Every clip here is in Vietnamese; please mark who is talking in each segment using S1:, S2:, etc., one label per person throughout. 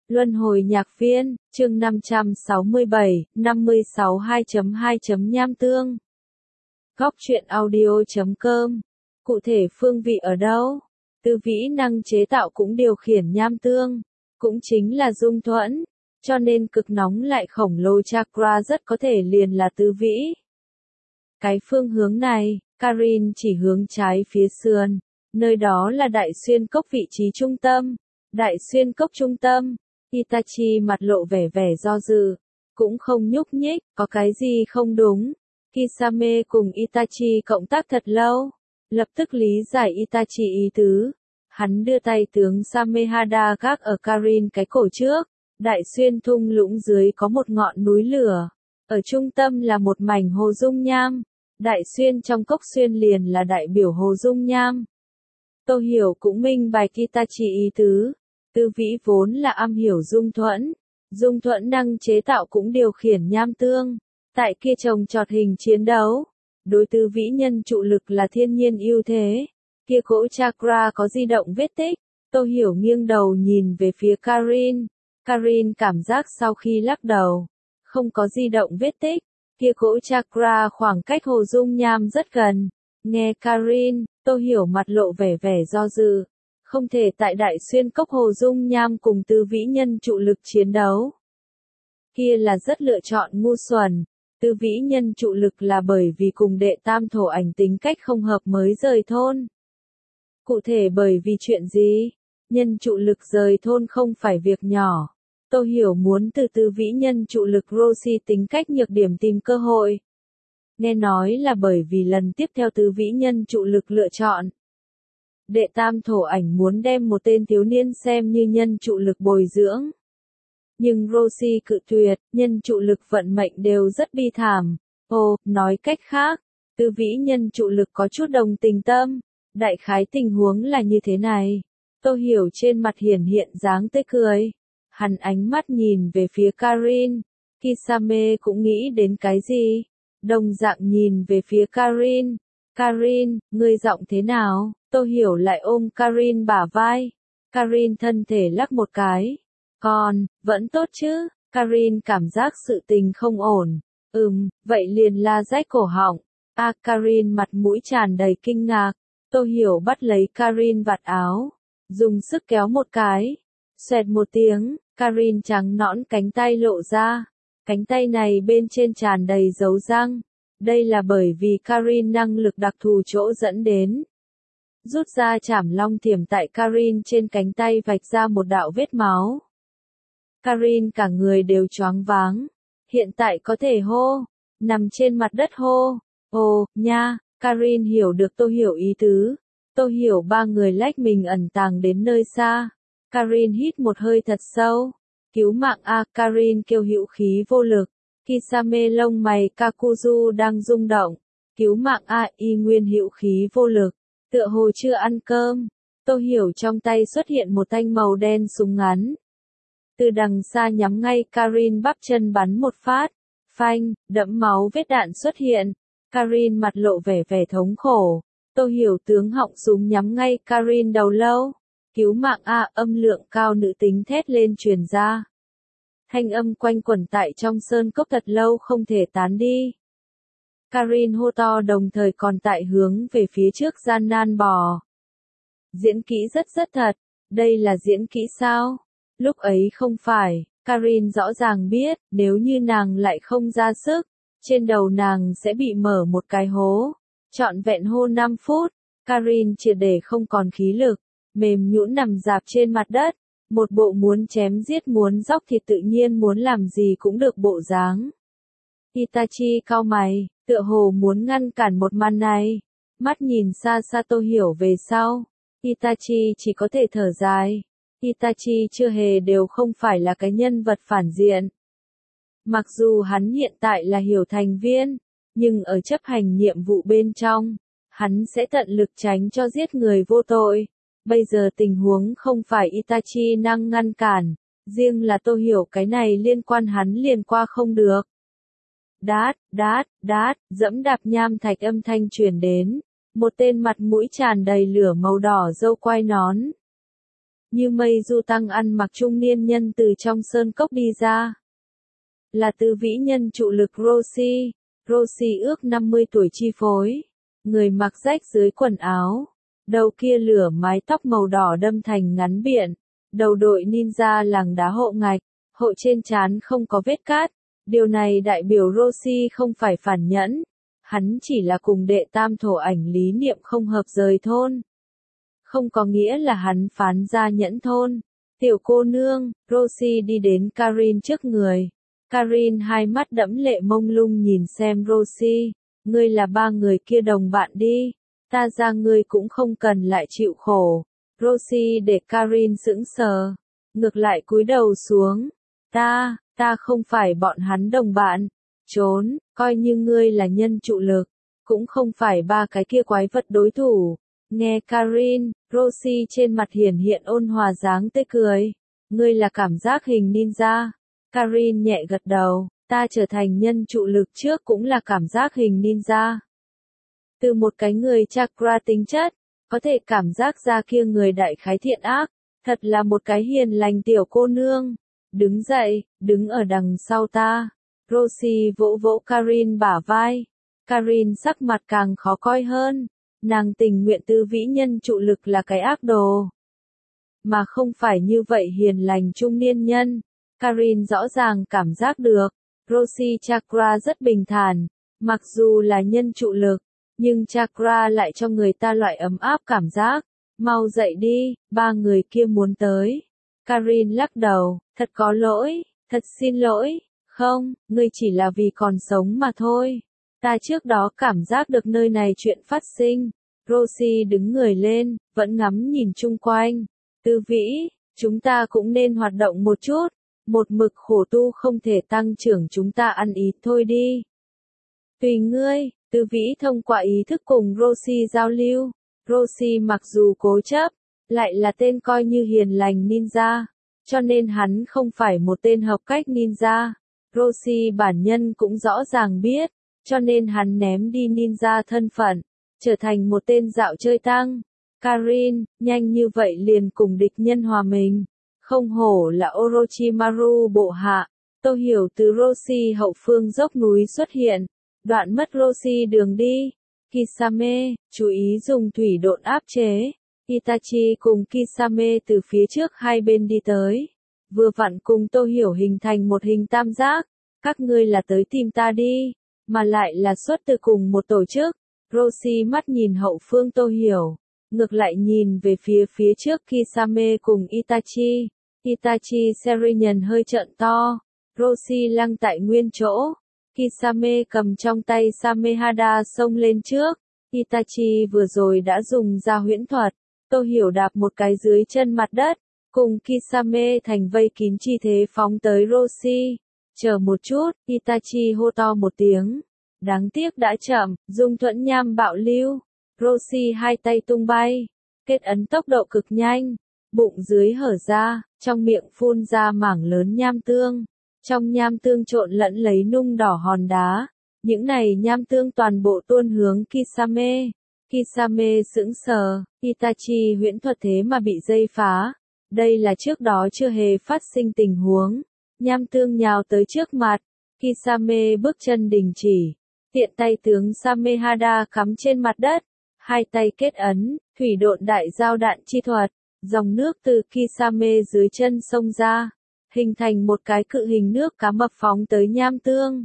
S1: Luân hồi nhạc viên, chương 567, 56 2.2. Nham tương. Góc truyện audio.com. Cụ thể phương vị ở đâu? Tư vĩ năng chế tạo cũng điều khiển nham tương, cũng chính là dung thuẫn, cho nên cực nóng lại khổng lồ chakra rất có thể liền là tư vĩ. Cái phương hướng này, Karin chỉ hướng trái phía sườn, nơi đó là đại xuyên cốc vị trí trung tâm. Đại xuyên cốc trung tâm, Itachi mặt lộ vẻ do dự, cũng không nhúc nhích, có cái gì không đúng. Kisame cùng Itachi cộng tác thật lâu, lập tức lý giải Itachi ý tứ. Hắn đưa tay tướng Samehada gác ở Karin cái cổ trước. Đại xuyên thung lũng dưới có một ngọn núi lửa, ở trung tâm là một mảnh hồ dung nham. Đại xuyên trong cốc xuyên liền là đại biểu hồ dung nham. Tô Hiểu cũng minh bạch Itachi ý tứ. Tư vĩ vốn là am hiểu dung thuẫn năng chế tạo cũng điều khiển nham tương. Tại kia trồng trọt hình chiến đấu, đối tư vĩ nhân trụ lực là thiên nhiên ưu thế. Kia cỗ chakra có di động vết tích. Tô Hiểu nghiêng đầu nhìn về phía Karin. Karin cảm giác sau khi lắc đầu, không có di động vết tích. Kia cỗ chakra khoảng cách hồ dung nham rất gần. Nghe Karin, Tô Hiểu mặt lộ vẻ do dự. Không thể tại đại xuyên cốc hồ dung nham cùng tư vĩ nhân trụ lực chiến đấu. Kia là rất lựa chọn ngu xuẩn. Tư vĩ nhân trụ lực là bởi vì cùng đệ tam thổ ảnh tính cách không hợp mới rời thôn. Cụ thể bởi vì chuyện gì? Nhân trụ lực rời thôn không phải việc nhỏ. Tô Hiểu muốn từ tư vĩ nhân trụ lực Roshi tính cách nhược điểm tìm cơ hội. Nghe nói là bởi vì lần tiếp theo tư vĩ nhân trụ lực lựa chọn. Đệ tam thổ ảnh muốn đem một tên thiếu niên xem như nhân trụ lực bồi dưỡng. Nhưng Roshi cự tuyệt, nhân trụ lực vận mệnh đều rất bi thảm. Nói cách khác, tư vĩ nhân trụ lực có chút đồng tình tâm. Đại khái tình huống là như thế này. Tô Hiểu trên mặt hiển hiện dáng tươi cười. Hắn ánh mắt nhìn về phía Karin. Kisame cũng nghĩ đến cái gì? Đồng dạng nhìn về phía Karin. Karin, ngươi giọng thế nào? Tô Hiểu lại ôm Karin bả vai. Karin thân thể lắc một cái. Vẫn tốt chứ. Karin cảm giác sự tình không ổn. Vậy liền là rách cổ họng. Karin mặt mũi tràn đầy kinh ngạc. Tô Hiểu bắt lấy Karin vạt áo. Dùng sức kéo một cái. Xoẹt một tiếng, Karin trắng nõn cánh tay lộ ra. Cánh tay này bên trên tràn đầy dấu răng. Đây là bởi vì Karin năng lực đặc thù chỗ dẫn đến. Rút ra chảm long thiểm tại Karin trên cánh tay vạch ra một đạo vết máu. Karin cả người đều choáng váng. Hiện tại có thể hô. Nằm trên mặt đất hô. Nha, Karin hiểu được Tô Hiểu ý tứ. Tô Hiểu ba người lách mình ẩn tàng đến nơi xa. Karin hít một hơi thật sâu. Cứu mạng Karin kêu hữu khí vô lực. Kisame lông mày Kakuzu đang rung động. Cứu mạng y nguyên hữu khí vô lực. Tựa hồ chưa ăn cơm. Tô Hiểu trong tay xuất hiện một thanh màu đen súng ngắn. Từ đằng xa nhắm ngay Karin bắp chân bắn một phát. Phanh, đẫm máu vết đạn xuất hiện. Karin mặt lộ vẻ thống khổ. Tô Hiểu tướng họng súng nhắm ngay Karin đầu lâu. Cứu mạng âm lượng cao nữ tính thét lên truyền ra. Thanh âm quanh quẩn tại trong sơn cốc thật lâu không thể tán đi. Karin hô to đồng thời còn tại hướng về phía trước gian nan bò. Diễn kỹ rất thật. Đây là diễn kỹ sao? Lúc ấy không phải. Karin rõ ràng biết, nếu như nàng lại không ra sức, trên đầu nàng sẽ bị mở một cái hố. Trọn vẹn hô 5 phút, Karin triệt để không còn khí lực, mềm nhũn nằm dạp trên mặt đất, một bộ muốn chém giết muốn dóc thịt tự nhiên muốn làm gì cũng được bộ dáng. Itachi cau mày, tựa hồ muốn ngăn cản một màn này, mắt nhìn xa Tô Hiểu về sau, Itachi chỉ có thể thở dài. Itachi chưa hề đều không phải là cái nhân vật phản diện. Mặc dù hắn hiện tại là hiểu thành viên, nhưng ở chấp hành nhiệm vụ bên trong, hắn sẽ tận lực tránh cho giết người vô tội. Bây giờ tình huống không phải Itachi năng ngăn cản, riêng là Tô Hiểu cái này liên quan hắn liền qua không được. Đát, dẫm đạp nham thạch âm thanh truyền đến, một tên mặt mũi tràn đầy lửa màu đỏ râu quai nón. như mây du tăng ăn mặc trung niên nhân từ trong sơn cốc đi ra. Là tư vĩ nhân trụ lực Roshi. Roshi ước 50 tuổi chi phối. Người mặc rách dưới quần áo. Đầu kia lửa mái tóc màu đỏ đâm thành ngắn biện. Đầu đội ninja làng đá hộ ngạch. Hộ trên trán không có vết cát. Điều này đại biểu Roshi không phải phản nhẫn. Hắn chỉ là cùng đệ tam thổ ảnh lý niệm không hợp rời thôn. Không có nghĩa là hắn phán ra nhẫn thôn. Tiểu cô nương, Roshi đi đến Karin trước người. Karin hai mắt đẫm lệ mông lung nhìn xem Roshi. Ngươi là ba người kia đồng bạn đi. Ta ra ngươi cũng không cần lại chịu khổ. Roshi để Karin sững sờ. Ngược lại cúi đầu xuống. Ta không phải bọn hắn đồng bạn. Trốn, coi như ngươi là nhân trụ lực. Cũng không phải ba cái kia quái vật đối thủ. Nghe Karin, Roshi trên mặt hiển hiện ôn hòa dáng tươi cười. Ngươi là cảm giác hình ninja. Karin nhẹ gật đầu, ta trở thành nhân trụ lực trước cũng là cảm giác hình ninja. Từ một cái người chakra tính chất, có thể cảm giác ra kia người đại khái thiện ác, thật là một cái hiền lành tiểu cô nương. Đứng dậy, đứng ở đằng sau ta. Roshi vỗ vỗ Karin bả vai. Karin sắc mặt càng khó coi hơn. Nàng tình nguyện tư vĩ nhân trụ lực là cái ác đồ. Mà không phải như vậy hiền lành trung niên nhân. Karin rõ ràng cảm giác được. Roshi chakra rất bình thản. Mặc dù là nhân trụ lực. Nhưng chakra lại cho người ta loại ấm áp cảm giác. Mau dậy đi, ba người kia muốn tới. Karin lắc đầu, thật có lỗi, thật xin lỗi. Không, ngươi chỉ là vì còn sống mà thôi. Ta trước đó cảm giác được nơi này chuyện phát sinh. Roshi đứng người lên, vẫn ngắm nhìn chung quanh. Tư vĩ, chúng ta cũng nên hoạt động một chút. Một mực khổ tu không thể tăng trưởng chúng ta ăn ít thôi đi. Tùy ngươi, tư vĩ thông qua ý thức cùng Roshi giao lưu. Roshi mặc dù cố chấp, lại là tên coi như hiền lành ninja. Cho nên hắn không phải một tên hợp cách ninja. Roshi bản nhân cũng rõ ràng biết. Cho nên hắn ném đi ninja thân phận. Trở thành một tên dạo chơi tăng. Karin, nhanh như vậy liền cùng địch nhân hòa mình. Không hổ là Orochimaru bộ hạ. Tôi hiểu từ Roshi hậu phương dốc núi xuất hiện. Đoạn mất Roshi đường đi. Kisame, chú ý dùng thủy độn áp chế. Itachi cùng Kisame từ phía trước hai bên đi tới. Vừa vặn cùng tôi hiểu hình thành một hình tam giác. Các ngươi là tới tìm ta đi. Mà lại là xuất từ cùng một tổ chức. Roshi mắt nhìn hậu phương tôi hiểu. Ngược lại nhìn về phía trước Kisame cùng Itachi. Itachi Serian hơi trợn to. Roshi lăng tại nguyên chỗ. Kisame cầm trong tay Samehada xông lên trước. Itachi vừa rồi đã dùng ra huyễn thuật. Tôi hiểu đạp một cái dưới chân mặt đất. Cùng Kisame thành vây kín chi thế phóng tới Roshi. Chờ một chút, Itachi hô to một tiếng. Đáng tiếc đã chậm, dung thuẫn nham bạo lưu. Roshi hai tay tung bay. Kết ấn tốc độ cực nhanh. Bụng dưới hở ra, trong miệng phun ra mảng lớn nham tương. Trong nham tương trộn lẫn lấy nung đỏ hòn đá. Những này nham tương toàn bộ tuôn hướng Kisame. Kisame sững sờ, Itachi huyễn thuật thế mà bị dây phá. Đây là trước đó chưa hề phát sinh tình huống. Nham tương nhào tới trước mặt. Kisame bước chân đình chỉ. Tiện tay tướng Samehada cắm trên mặt đất. Hai tay kết ấn, thủy độn đại giao đạn chi thuật. Dòng nước từ Kisame dưới chân xông ra. Hình thành một cái cự hình nước cá mập phóng tới nham tương.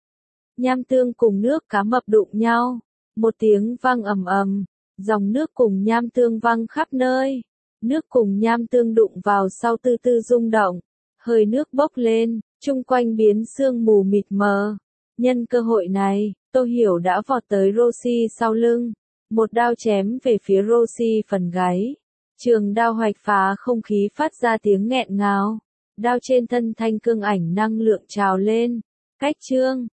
S1: Nham tương cùng nước cá mập đụng nhau. Một tiếng vang ầm ầm. Dòng nước cùng nham tương văng khắp nơi. Nước cùng nham tương đụng vào sau từ từ rung động. Hơi nước bốc lên, chung quanh biến sương mù mịt mờ. Nhân cơ hội này, tôi hiểu đã vọt tới Roshi sau lưng. Một đao chém về phía Roshi phần gáy. Trường đao hoạch phá không khí phát ra tiếng nghẹn ngào. Đao trên thân thanh cương ảnh năng lượng trào lên. Cách chương